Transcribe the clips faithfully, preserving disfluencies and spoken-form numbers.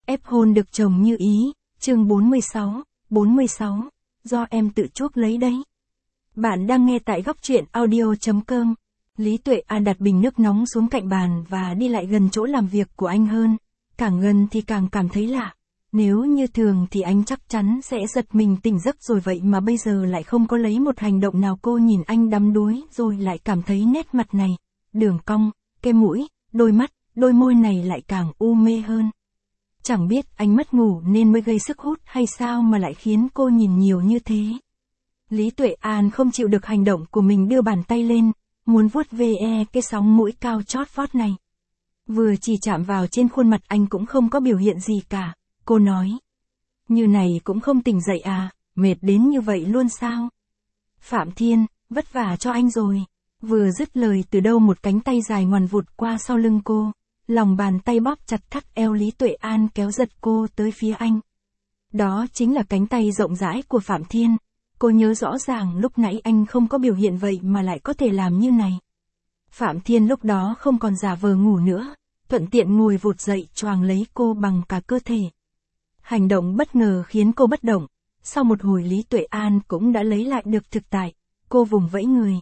Ép hôn được chồng như ý, chương bốn mươi sáu, bốn mươi sáu, do em tự chuốc lấy đấy. Bạn đang nghe tại góc truyện audio chấm com. Lý Tuệ An đặt bình nước nóng xuống cạnh bàn và đi lại gần chỗ làm việc của anh hơn. Càng gần thì càng cảm thấy lạ. Nếu như thường thì anh chắc chắn sẽ giật mình tỉnh giấc rồi, vậy mà bây giờ lại không có lấy một hành động nào. Cô nhìn anh đắm đuối rồi lại cảm thấy nét mặt này, đường cong, cái mũi, đôi mắt, đôi môi này lại càng u mê hơn. Chẳng biết anh mất ngủ nên mới gây sức hút hay sao mà lại khiến cô nhìn nhiều như thế. Lý Tuệ An không chịu được hành động của mình, đưa bàn tay lên, muốn vuốt ve cái sóng mũi cao chót vót này. Vừa chỉ chạm vào trên khuôn mặt anh cũng không có biểu hiện gì cả. Cô nói, như này cũng không tỉnh dậy à, mệt đến như vậy luôn sao? Phạm Thiên, vất vả cho anh rồi. Vừa dứt lời từ đâu một cánh tay dài ngoằn vụt qua sau lưng cô, lòng bàn tay bóp chặt thắt eo Lý Tuệ An kéo giật cô tới phía anh. Đó chính là cánh tay rộng rãi của Phạm Thiên. Cô nhớ rõ ràng lúc nãy anh không có biểu hiện vậy mà lại có thể làm như này. Phạm Thiên lúc đó không còn giả vờ ngủ nữa, thuận tiện ngồi vụt dậy choàng lấy cô bằng cả cơ thể. Hành động bất ngờ khiến cô bất động, sau một hồi Lý Tuệ An cũng đã lấy lại được thực tại, cô vùng vẫy người.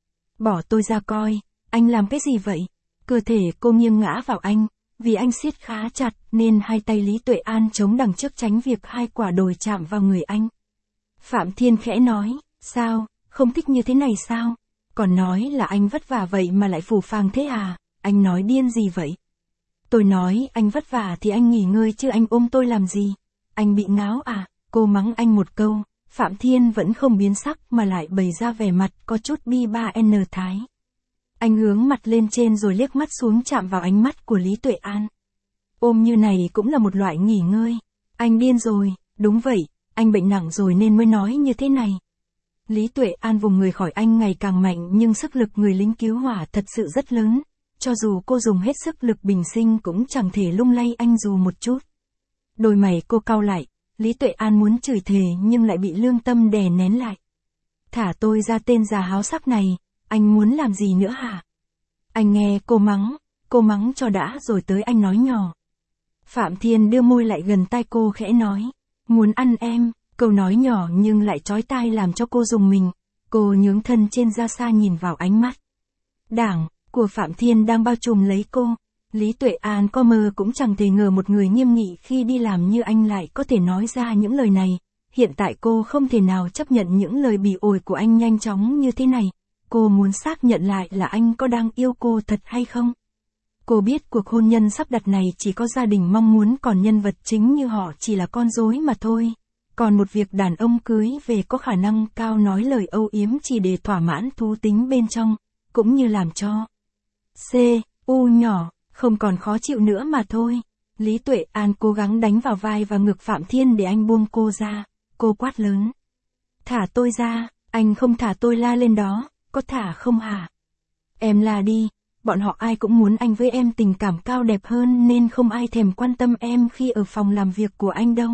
Bỏ tôi ra coi, anh làm cái gì vậy? Cơ thể cô nghiêng ngã vào anh, vì anh siết khá chặt nên hai tay Lý Tuệ An chống đằng trước tránh việc hai quả đồi chạm vào người anh. Phạm Thiên khẽ nói, sao, không thích như thế này sao? Còn nói là anh vất vả vậy mà lại phù phàng thế à? Anh nói điên gì vậy? Tôi nói anh vất vả thì anh nghỉ ngơi chứ anh ôm tôi làm gì? Anh bị ngáo à? Cô mắng anh một câu, Phạm Thiên vẫn không biến sắc mà lại bày ra vẻ mặt có chút bi ba n thái. Anh hướng mặt lên trên rồi liếc mắt xuống chạm vào ánh mắt của Lý Tuệ An. Ôm như này cũng là một loại nghỉ ngơi. Anh điên rồi, đúng vậy, anh bệnh nặng rồi nên mới nói như thế này. Lý Tuệ An vùng người khỏi anh ngày càng mạnh nhưng sức lực người lính cứu hỏa thật sự rất lớn. Cho dù cô dùng hết sức lực bình sinh cũng chẳng thể lung lay anh dù một chút. Đôi mày cô cau lại, Lý Tuệ An muốn chửi thề nhưng lại bị lương tâm đè nén lại. Thả tôi ra, tên già háo sắc này, anh muốn làm gì nữa hả? Anh nghe cô mắng, cô mắng cho đã rồi tới anh nói nhỏ. Phạm Thiên đưa môi lại gần tai cô khẽ nói, muốn ăn em, câu nói nhỏ nhưng lại chói tai làm cho cô rùng mình. Cô nhướng thân trên ra xa nhìn vào ánh mắt đảng của Phạm Thiên đang bao trùm lấy cô. Lý Tuệ An có mơ cũng chẳng thể ngờ một người nghiêm nghị khi đi làm như anh lại có thể nói ra những lời này. Hiện tại cô không thể nào chấp nhận những lời bỉ ổi của anh nhanh chóng như thế này. Cô muốn xác nhận lại là anh có đang yêu cô thật hay không. Cô biết cuộc hôn nhân sắp đặt này chỉ có gia đình mong muốn, còn nhân vật chính như họ chỉ là con rối mà thôi. Còn một việc đàn ông cưới về có khả năng cao nói lời âu yếm chỉ để thỏa mãn thú tính bên trong, cũng như làm cho C, U nhỏ, không còn khó chịu nữa mà thôi. Lý Tuệ An cố gắng đánh vào vai và ngực Phạm Thiên để anh buông cô ra. Cô quát lớn, thả tôi ra, anh không thả tôi la lên đó, có thả không hả? Em la đi, bọn họ ai cũng muốn anh với em tình cảm cao đẹp hơn nên không ai thèm quan tâm em khi ở phòng làm việc của anh đâu.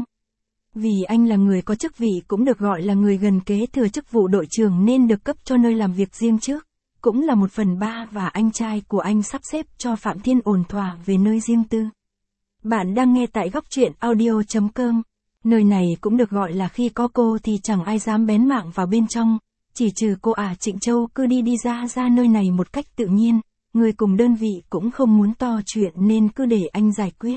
Vì anh là người có chức vị, cũng được gọi là người gần kế thừa chức vụ đội trưởng nên được cấp cho nơi làm việc riêng trước, cũng là một phần ba, và anh trai của anh sắp xếp cho Phạm Thiên ổn thỏa về nơi riêng tư. Bạn đang nghe tại góc truyện audio chấm com. Nơi này cũng được gọi là khi có cô thì chẳng ai dám bén mảng vào bên trong, chỉ trừ cô ả Trịnh Châu cứ đi đi ra ra nơi này một cách tự nhiên, người cùng đơn vị cũng không muốn to chuyện nên cứ để anh giải quyết.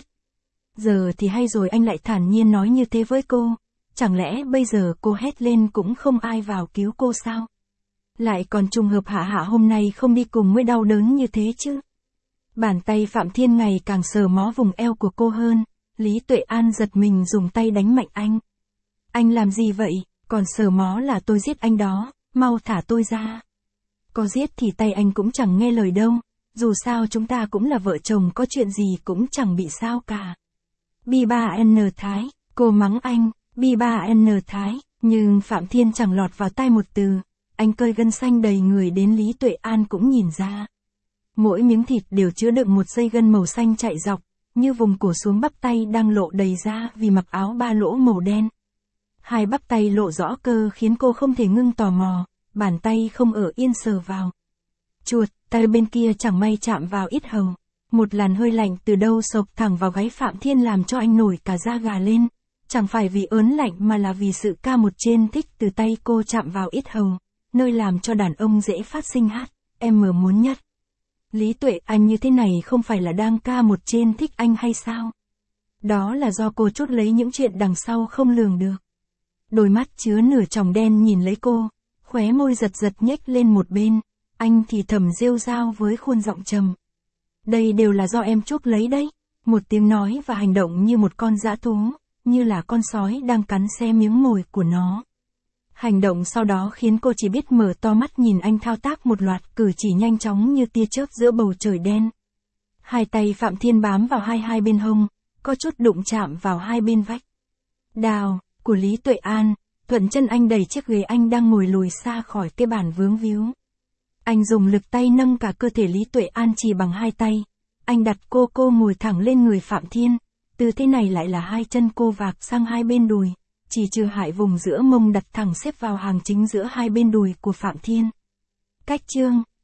Giờ thì hay rồi, anh lại thản nhiên nói như thế với cô, chẳng lẽ bây giờ cô hét lên cũng không ai vào cứu cô sao? Lại còn trùng hợp hạ hạ hôm nay không đi cùng mới đau đớn như thế chứ. Bàn tay Phạm Thiên ngày càng sờ mó vùng eo của cô hơn. Lý Tuệ An giật mình dùng tay đánh mạnh anh. Anh làm gì vậy? Còn sờ mó là tôi giết anh đó, mau thả tôi ra. Có giết thì tay anh cũng chẳng nghe lời đâu, dù sao chúng ta cũng là vợ chồng, có chuyện gì cũng chẳng bị sao cả. Bi ba N Thái, cô mắng anh, Bi ba N Thái, nhưng Phạm Thiên chẳng lọt vào tai một từ. Anh cơi gân xanh đầy người đến Lý Tuệ An cũng nhìn ra. Mỗi miếng thịt đều chứa đựng một dây gân màu xanh chạy dọc, như vùng cổ xuống bắp tay đang lộ đầy ra vì mặc áo ba lỗ màu đen. Hai bắp tay lộ rõ cơ khiến cô không thể ngưng tò mò, bàn tay không ở yên sờ vào. Chuột, tay bên kia chẳng may chạm vào yết hầu. Một làn hơi lạnh từ đâu sộc thẳng vào gáy Phạm Thiên làm cho anh nổi cả da gà lên. Chẳng phải vì ớn lạnh mà là vì sự ca một trên thích từ tay cô chạm vào yết hầu, nơi làm cho đàn ông dễ phát sinh hát, em mờ muốn nhất. Lý Tuệ, anh như thế này không phải là đang ca một trên thích anh hay sao? Đó là do cô chốt lấy những chuyện đằng sau không lường được. Đôi mắt chứa nửa tròng đen nhìn lấy cô, khóe môi giật giật nhếch lên một bên, anh thì thầm rêu rao với khuôn giọng trầm. Đây đều là do em chuốc lấy đấy. Một tiếng nói và hành động như một con dã thú, như là con sói đang cắn xé miếng mồi của nó. Hành động sau đó khiến cô chỉ biết mở to mắt nhìn anh thao tác một loạt cử chỉ nhanh chóng như tia chớp giữa bầu trời đen. Hai tay Phạm Thiên bám vào hai hai bên hông, có chút đụng chạm vào hai bên vách. Đào, của Lý Tuệ An, thuận chân anh đẩy chiếc ghế anh đang ngồi lùi xa khỏi cái bàn vướng víu. Anh dùng lực tay nâng cả cơ thể Lý Tuệ An chỉ bằng hai tay. Anh đặt cô cô ngồi thẳng lên người Phạm Thiên. Tư thế này lại là hai chân cô vạc sang hai bên đùi, chỉ trừ hại vùng giữa mông đặt thẳng xếp vào hàng chính giữa hai bên đùi của Phạm Thiên. Cách chương